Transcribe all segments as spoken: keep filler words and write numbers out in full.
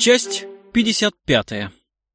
Часть пятьдесят пятая.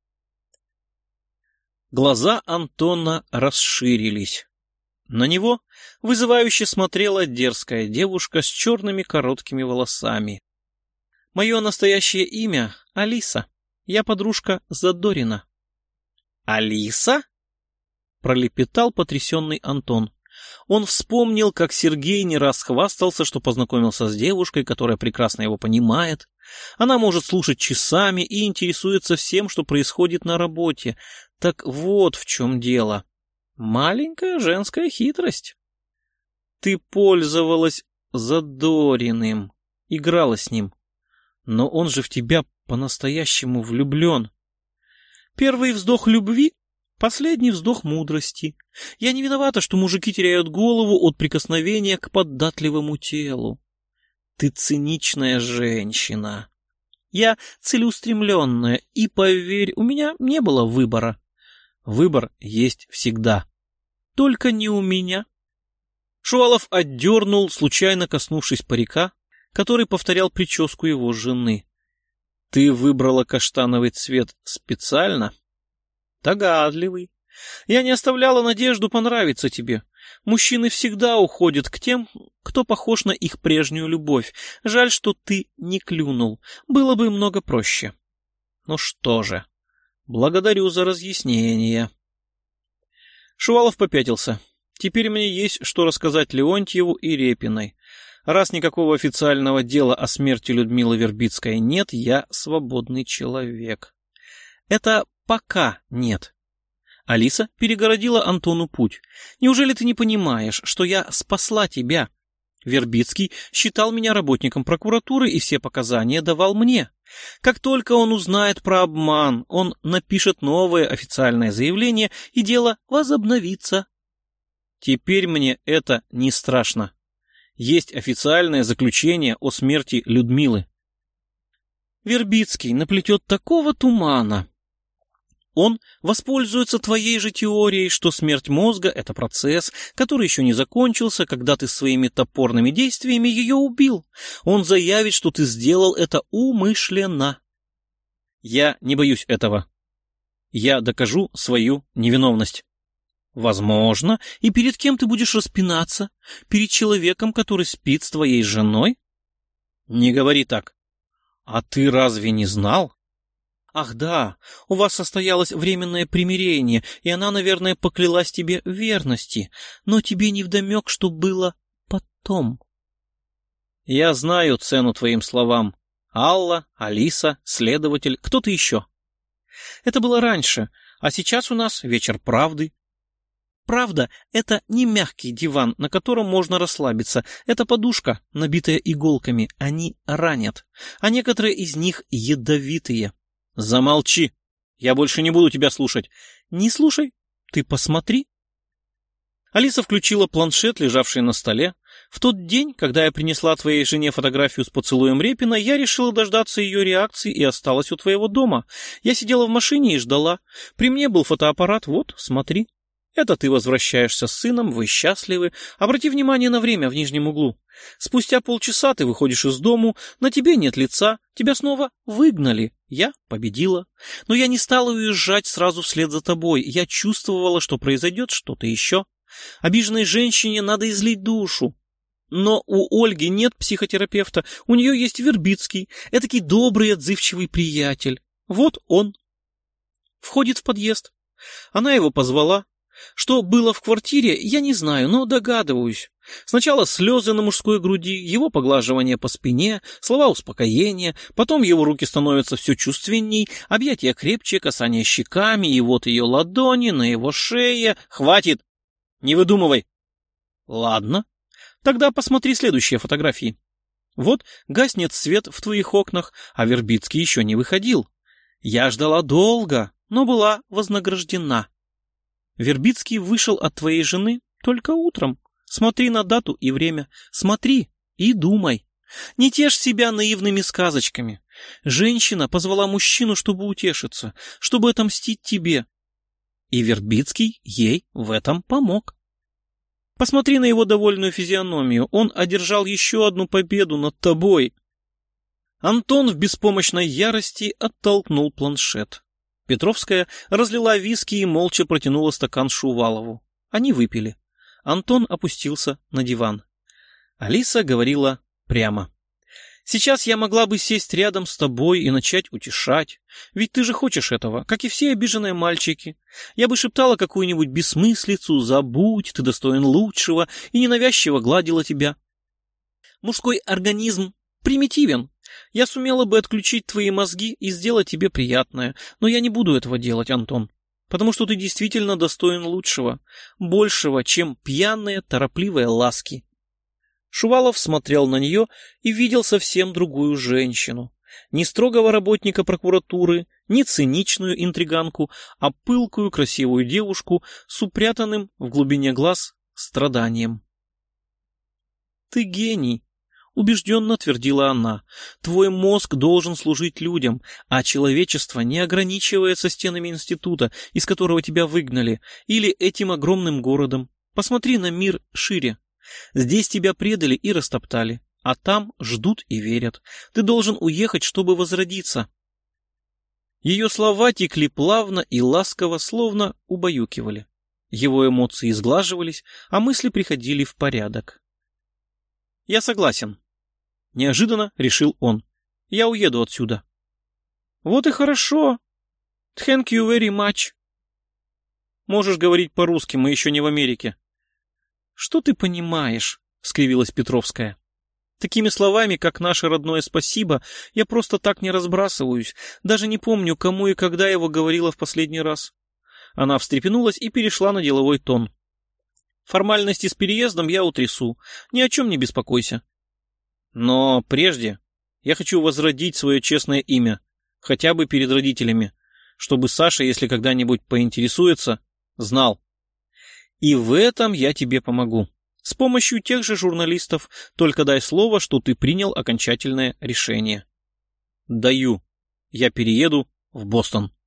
Глаза Антона расширились. На него вызывающе смотрела дерзкая девушка с черными короткими волосами. «Мое настоящее имя — Алиса. Я подружка Задорина». «Алиса?» — пролепетал потрясенный Антон. Он вспомнил, как Сергей не раз хвастался, что познакомился с девушкой, которая прекрасно его понимает. Она может слушать часами и интересуется всем, что происходит на работе. Так вот в чем дело. Маленькая женская хитрость. Ты пользовалась Задориным, играла с ним. Но он же в тебя по-настоящему влюблен. Первый вздох любви, последний вздох мудрости. Я не виновата, что мужики теряют голову от прикосновения к податливому телу. Ты циничная женщина. Я целеустремленная, и, поверь, у меня не было выбора. Выбор есть всегда. Только не у меня. Шувалов отдернул, случайно коснувшись парика, который повторял прическу его жены. Ты выбрала каштановый цвет специально? Догадливый. Я не оставляла надежду понравиться тебе. Мужчины всегда уходят к тем, кто похож на их прежнюю любовь. Жаль, что ты не клюнул. Было бы много проще. Ну что же, благодарю за разъяснение. Шувалов попятился. Теперь мне есть что рассказать Леонтьеву и Репиной. Раз никакого официального дела о смерти Людмилы Вербицкой нет, я свободный человек. Это пока нет. Алиса перегородила Антону путь. Неужели ты не понимаешь, что я спасла тебя? Вербицкий считал меня работником прокуратуры и все показания давал мне. Как только он узнает про обман, он напишет новое официальное заявление, и дело возобновится. Теперь мне это не страшно. Есть официальное заключение о смерти Людмилы. Вербицкий наплетет такого тумана. Он воспользуется твоей же теорией, что смерть мозга — это процесс, который еще не закончился, когда ты своими топорными действиями ее убил. Он заявит, что ты сделал это умышленно. Я не боюсь этого. Я докажу свою невиновность. Возможно, и перед кем ты будешь распинаться? Перед человеком, который спит с твоей женой? Не говори так. А ты разве не знал? Ах да, у вас состоялось временное примирение, и она, наверное, поклялась тебе в верности, но тебе невдомек, что было потом. Я знаю цену твоим словам. Алла, Алиса, следователь, кто-то еще. Это было раньше, а сейчас у нас вечер правды. Правда — это не мягкий диван, на котором можно расслабиться. Это подушка, набитая иголками. Они ранят, а некоторые из них ядовитые. Замолчи. Я больше не буду тебя слушать. Не слушай. Ты посмотри. Алиса включила планшет, лежавший на столе. В тот день, когда я принесла твоей жене фотографию с поцелуем Репина, я решила дождаться ее реакции и осталась у твоего дома. Я сидела в машине и ждала. При мне был фотоаппарат. Вот, смотри. Это ты возвращаешься с сыном, вы счастливы. Обрати внимание на время в нижнем углу. Спустя полчаса ты выходишь из дому, на тебе нет лица, тебя снова выгнали. Я победила. Но я не стала уезжать сразу вслед за тобой. Я чувствовала, что произойдет что-то еще. Обиженной женщине надо излить душу. Но у Ольги нет психотерапевта, у нее есть Вербицкий, этакий добрый, отзывчивый приятель. Вот он. Входит в подъезд. Она его позвала. Что было в квартире, я не знаю, но догадываюсь. Сначала слезы на мужской груди, его поглаживание по спине, слова успокоения, потом его руки становятся все чувственней, объятия крепче, касание щеками, и вот ее ладони на его шее. Хватит! Не выдумывай! Ладно, тогда посмотри следующие фотографии. Вот гаснет свет в твоих окнах, а Вербицкий еще не выходил. Я ждала долго, но была вознаграждена. Вербицкий вышел от твоей жены только утром. Смотри на дату и время. Смотри и думай. Не тешь себя наивными сказочками. Женщина позвала мужчину, чтобы утешиться, чтобы отомстить тебе. И Вербицкий ей в этом помог. Посмотри на его довольную физиономию. Он одержал еще одну победу над тобой. Антон в беспомощной ярости оттолкнул планшет. Петровская разлила виски и молча протянула стакан Шувалову. Они выпили. Антон опустился на диван. Алиса говорила прямо. «Сейчас я могла бы сесть рядом с тобой и начать утешать. Ведь ты же хочешь этого, как и все обиженные мальчики. Я бы шептала какую-нибудь бессмыслицу, забудь, ты достоин лучшего, и ненавязчиво гладила тебя. Мужской организм примитивен. Я сумела бы отключить твои мозги и сделать тебе приятное, но я не буду этого делать, Антон, потому что ты действительно достоин лучшего, большего, чем пьяные, торопливые ласки». Шувалов смотрел на нее и видел совсем другую женщину. Не строгого работника прокуратуры, не циничную интриганку, а пылкую красивую девушку с упрятанным в глубине глаз страданием. «Ты гений», — убежденно твердила она. «Твой мозг должен служить людям, а человечество не ограничивается стенами института, из которого тебя выгнали, или этим огромным городом. Посмотри на мир шире. Здесь тебя предали и растоптали, а там ждут и верят. Ты должен уехать, чтобы возродиться». Ее слова текли плавно и ласково, словно убаюкивали. Его эмоции сглаживались, а мысли приходили в порядок. «Я согласен», — неожиданно решил он. «Я уеду отсюда». «Вот и хорошо. Thank you very much». «Можешь говорить по-русски, мы еще не в Америке». «Что ты понимаешь?» — скривилась Петровская. «Такими словами, как наше родное спасибо, я просто так не разбрасываюсь. Даже не помню, кому и когда его говорила в последний раз». Она встрепенулась и перешла на деловой тон. «Формальности с переездом я утрясу. Ни о чем не беспокойся. Но прежде я хочу возродить свое честное имя, хотя бы перед родителями, чтобы Саша, если когда-нибудь поинтересуется, знал. И в этом я тебе помогу. С помощью тех же журналистов, только дай слово, что ты принял окончательное решение». «Даю. Я перееду в Бостон».